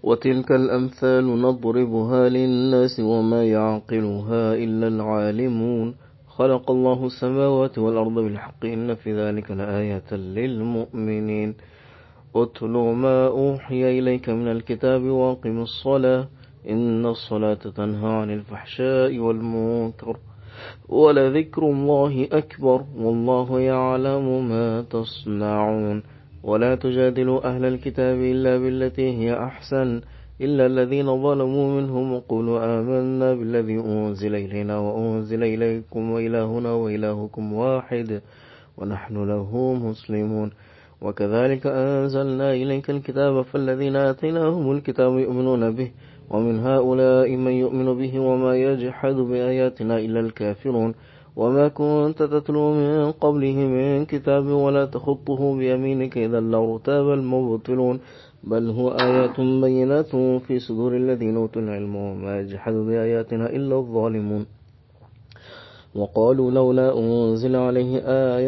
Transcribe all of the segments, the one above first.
وتلك الأمثال نضربها للناس وما يعقلها إلا العالمون. خلق الله السماوات والأرض بالحق إن في ذلك لآية للمؤمنين. اتل ما أوحي إليك من الكتاب وأقم الصلاة إن الصلاة تنهى عن الفحشاء والمنكر ولذكر الله أكبر والله يعلم ما تصنعون. ولا تجادلوا أهل الكتاب إلا بالتي هي أحسن إلا الذين ظلموا منهم وقولوا آمنا بالذي أنزل إلينا وأنزل إليكم وإلهنا وإلهكم واحد ونحن له مسلمون. وكذلك أنزلنا إليك الكتاب فالذين آتيناهم الكتاب يؤمنون به ومن هؤلاء من يؤمن به وما يجحد بآياتنا إلا الكافرون. وما كنت تتلو من قبله من كتاب ولا تخطه بيمينك إذا لارتاب المبطلون بل هو آيات بينات في صدور الذين أوتوا العلم وما يجحد بآياتنا إلا الظالمون. وقالوا لولا أنزل عليه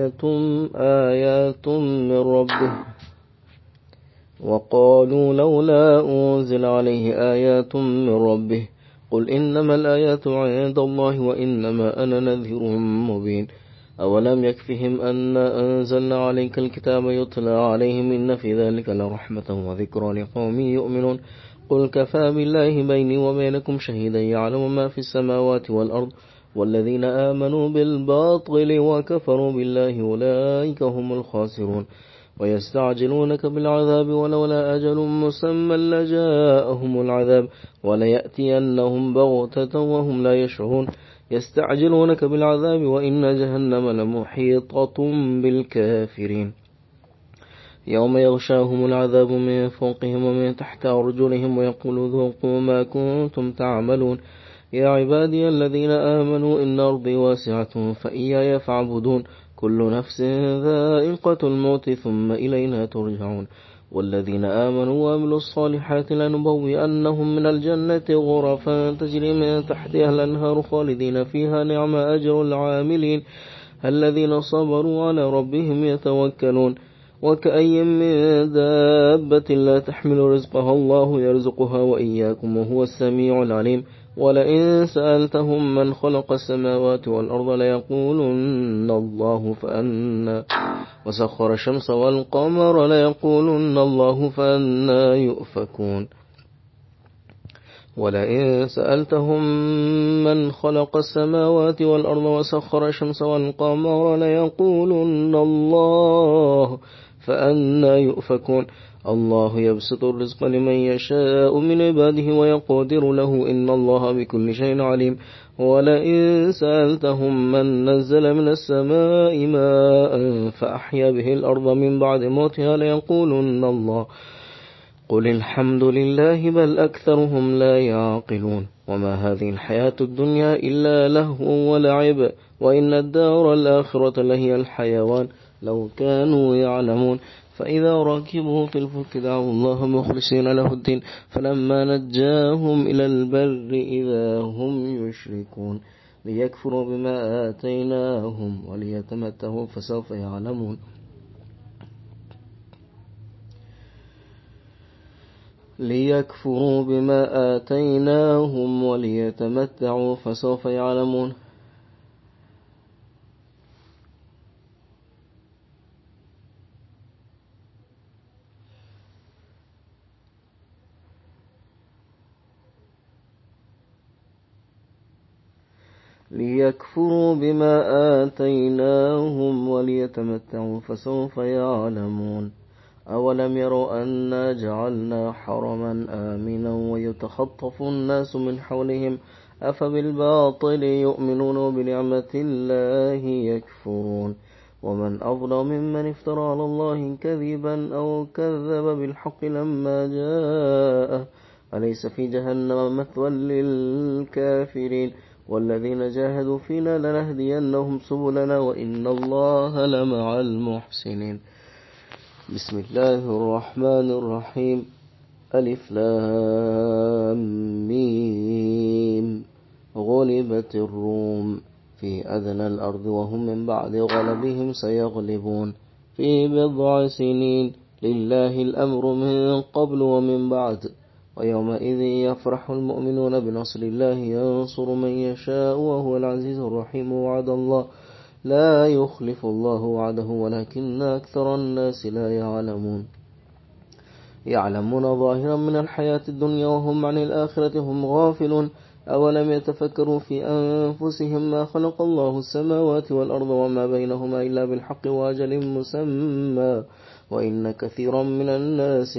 آيات من ربه قل إنما الآيات عند الله وإنما أنا نذير مبين. أولم يكفهم أن أنزلنا عليك الكتاب يتلى عليهم إن في ذلك لرحمة وذكرى لقوم يؤمنون. قل كفى بالله بيني وبينكم شهيدا يعلم ما في السماوات والأرض والذين آمنوا بالباطل وكفروا بالله أولئك هم الخاسرون. ويستعجلونك بالعذاب ولولا أجل مسمى لجاءهم العذاب وليأتينهم بغتة وهم لا يشعرون. يستعجلونك بالعذاب وإن جهنم لمحيطة بالكافرين. يوم يغشاهم العذاب من فوقهم ومن تحت أرجلهم ويقول ذوقوا ما كنتم تعملون. يا عبادي الذين آمنوا إن أرضي واسعة فإياي فاعبدون. كل نفس ذائقة الموت ثم إلينا ترجعون. والذين آمنوا وعملوا الصالحات لنبوئنهم من الجنة غرفا تجري من تحتها الأنهار خالدين فيها نعم أجر العاملين الذين صبروا على ربهم يتوكلون. وكأي من دابة لا تحمل رزقها الله يرزقها وإياكم وهو السميع العليم. ولئن سألتهم من خلق السماوات والأرض ليقولن الله فأنا وسخر الشمس والقمر ليقولن الله فأنا يؤفكون. ولئن سألتهم من خلق السماوات والأرض وسخر الشمس والقمر ليقولن الله فأنا يؤفكون. الله يبسط الرزق لمن يشاء من عباده ويقدر له إن الله بكل شيء عليم. ولئن سألتهم من نزل من السماء ماء فأحيا به الأرض من بعد موتها ليقولن الله قل الحمد لله بل أكثرهم لا يعقلون. وما هذه الحياة الدنيا إلا لهو ولعب وإن الدار الآخرة لهي الحيوان لو كانوا يعلمون. فإذا ركبوا في الفلك دعوا الله مخلصين له الدين فلما نجاهم إلى البر إذا هم يشركون. ليكفروا بما آتيناهم وليتمتعوا فسوف يعلمون. ليكفروا بما آتيناهم وليتمتعوا فسوف يعلمون. ليكفروا بما آتيناهم وليتمتعوا فسوف يعلمون. أولم يروا أنا جعلنا حرما آمنا ويتخطف الناس من حولهم أفبالباطل يؤمنون وبنعمة الله يكفرون. ومن أظلم ممن افترى على الله كذبا أو كذب بالحق لما جاءه أليس في جهنم مثوى للكافرين. والذين جاهدوا فينا لنهدينهم سبلنا وإن الله لمع المحسنين. بسم الله الرحمن الرحيم. ألف لام ميم. غلبت الروم في أدنى الأرض وهم من بعد غلبهم سيغلبون في بضع سنين. لله الأمر من قبل ومن بعد ويومئذ يفرح المؤمنون بنصر الله ينصر من يشاء وهو العزيز الرحيم. وعد الله لا يخلف الله وعده ولكن أكثر الناس لا يعلمون ظاهرا من الحياة الدنيا وهم عن الآخرة هم غافلون. أولم يتفكروا في أنفسهم ما خلق الله السماوات والأرض وما بينهما إلا بالحق وأجل مسمى وإن كثيرا من الناس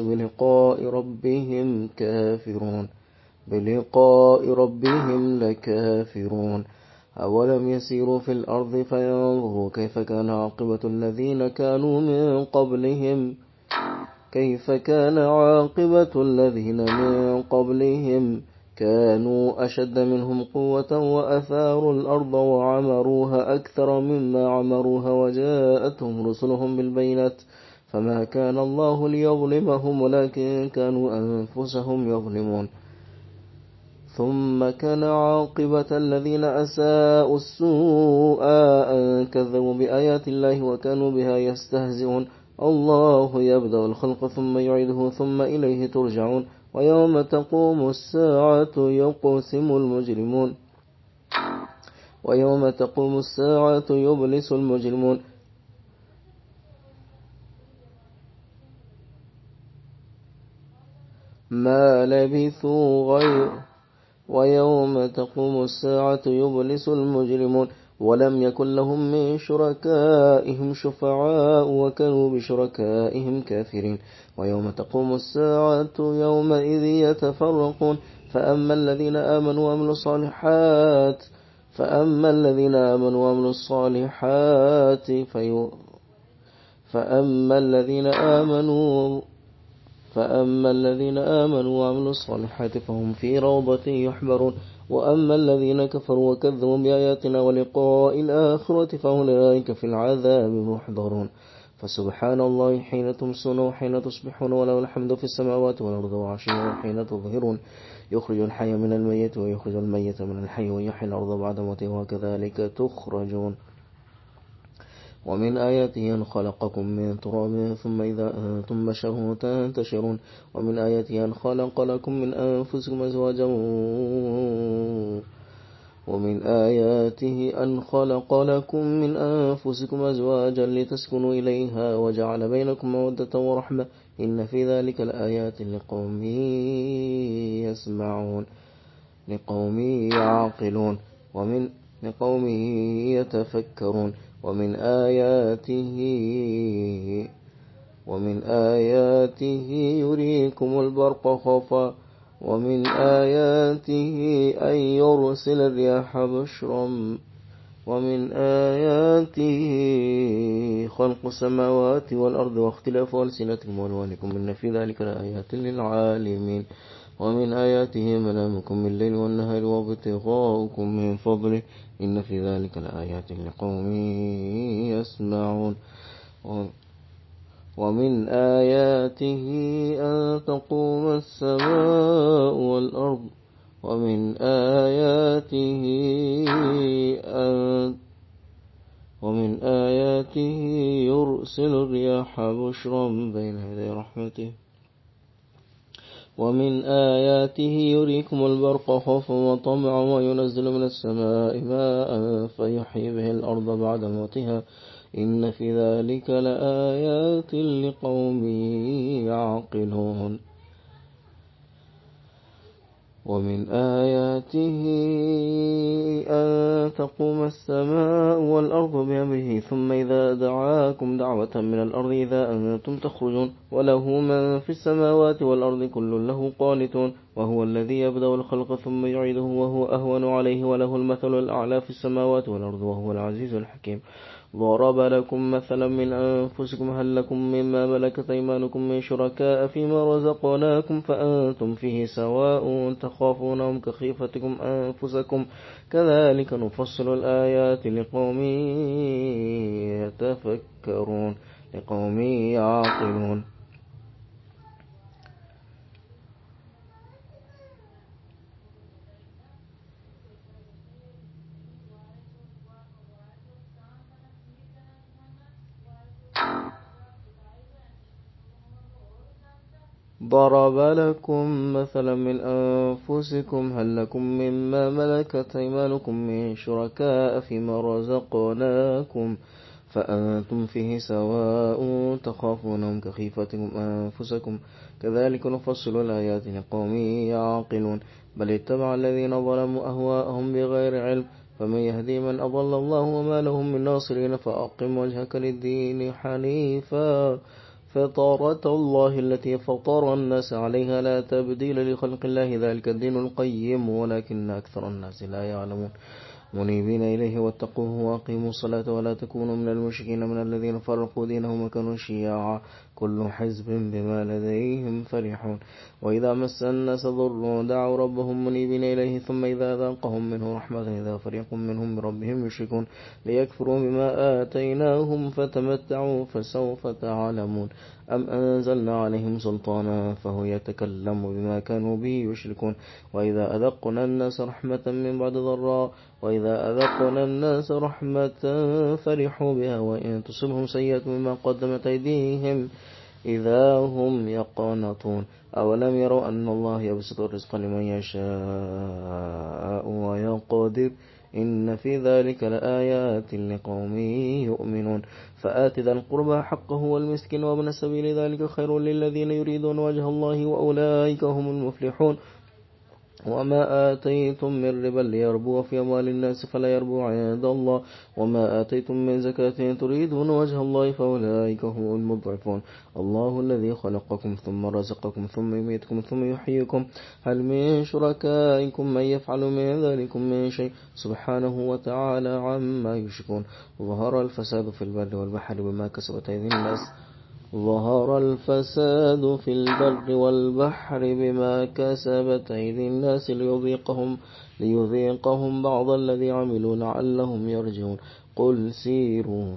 بلقاء ربهم لكافرون. أولم يسيروا في الأرض فينظروا كيف كان عاقبة الذين من قبلهم كانوا أشد منهم قوة وأثاروا الأرض وعمروها أكثر مما عمروها وجاءتهم رسلهم بالبينات فما كان الله ليظلمهم ولكن كانوا أنفسهم يظلمون. ثم كان عاقبة الذين أساءوا السوء أن كذبوا بآيات الله وكانوا بها يستهزئون. الله يبدأ الخلق ثم يعيده ثم إليه ترجعون. ويوم تقوم الساعة يبلس المجرمون ما لبثوا ويوم تقوم الساعة يبلس المجرمون ولم يكن لهم من شركائهم شفعاء وكانوا بشركائهم كافرين. ويوم تقوم الساعة يومئذ يتفرقون فأما الذين آمنوا وعملوا الصالحات فهم في روضة يحبرون. وأما الذين كفروا وكذبوا بآياتنا ولقاء الآخرة فأولئك في العذاب محضرون. فسبحان الله حين تمسون وحين تصبحون وله الحمد في السماوات والأرض وعشيا وحين تظهرون يخرج الحي من الميت ويخرج الميت من الحي ويحيي الأرض بعد موتها وكذلك تخرجون. ومن آياته أن خلقكم من تراب ثم إذا أنتم بشر تنتشرون. ومن آياته أن خلق لكم من أنفسكم أزواجا لتسكنوا إليها وجعل بينكم مودة ورحمة إن في ذلك لآيات لقوم يعقلون لقوم يتفكرون. ومن آياته يريكم البرق خوفا ومن آياته أن يرسل الرياح بشرا ومن آياته خلق السماوات والأرض واختلاف ألسنتكم وألوانكم إن في ذلك لآيات للعالمين. ومن آياته منامكم من الليل والنهار وابتغاؤكم من فضله إن في ذلك لآيات لقوم يسمعون. ومن آياته أن تقوم السماء والأرض ومن آياته يرسل الرياح بشرا بين يدي رحمته ومن آياته يريكم البرق خوفا وطمعا وينزل من السماء ماء فيحيي به الأرض بعد موتها إن في ذلك لآيات لقوم يعقلون. ومن آياته أن تقوم السماء والأرض بأمره ثم إذا دعاكم دعوة من الأرض إذا أنتم تخرجون وله من في السماوات والأرض كل له قانتون وهو الذي يبدأ الخلق ثم يعيده وهو أهون عليه وله المثل الأعلى في السماوات والأرض وهو العزيز الحكيم. ضرب لكم مثلا من أنفسكم هل لكم مما ملكت أيمانكم من شركاء فيما رزقناكم فأنتم فيه سواء تخافونهم كخيفتكم أنفسكم كذلك نفصل الآيات لقوم يعقلون. ضرب لكم مثلا من أنفسكم هل لكم مما ملكت أيمانكم من شركاء فيما رزقناكم فأنتم فيه سواء تخافونهم كخيفتكم أنفسكم كذلك نفصل الآيات لقوم يعقلون بل اتبع الذين ظلموا أهواءهم بغير علم فمن يهدي من أضل الله وما لهم من ناصرين فأقم وجهك للدين حنيفا فطرة الله التي فطر الناس عليها لا تبديل لخلق الله ذلك الدين القيم ولكن أكثر الناس لا يعلمون منيبين إليه واتقوه وأقيموا الصلاة ولا تكونوا من المشركين من الذين فرقوا دينهم وكانوا شيعا كل حزب بما لديهم فرحون وإذا مس الناس ضر دعوا ربهم منيبين إليه ثم إذا ذاقهم منه رحمة إذا فريق منهم بربهم يشركون ليكفروا بما آتيناهم فتمتعوا فسوف تعلمون أم أنزلنا عليهم سلطانا فهو يتكلم بما كانوا به يشركون وإذا أذقنا الناس رحمة من بعد ضراء وإذا أذقنا الناس رحمة فرحوا بها وإن تصبهم سيئة مما قدمت أيديهم إذا هم يقنطون أولم يروا أن الله يبسط الرزق لمن يشاء ويقدر إن في ذلك لآيات لقوم يؤمنون فآت ذا القربى حقه والمسكين وابن السبيل ذلك خير للذين يريدون وجه الله وأولئك هم المفلحون وما آتيتم من ربا ليربو في أموال الناس فلا يربو عند الله وما آتيتم من زكاة تريدون وجه الله فأولئك هم المضعفون الله الذي خلقكم ثم رزقكم ثم يميتكم ثم يحييكم هل من شركائكم من يفعل من ذلك من شيء سبحانه وتعالى عما يشركون ظهر الفساد في البر والبحر بما كسبت أيدي الناس ظهر الفساد في البر والبحر بما كسبت أيدي الناس ليذيقهم بعض الذي عملوا لعلهم يرجعون قل سيروا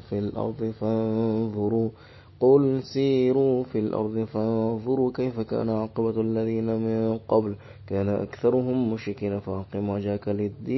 في الأرض فانظروا كيف كان عاقبة الذين من قبل كان أكثرهم مشركين فأقم وجهك للدين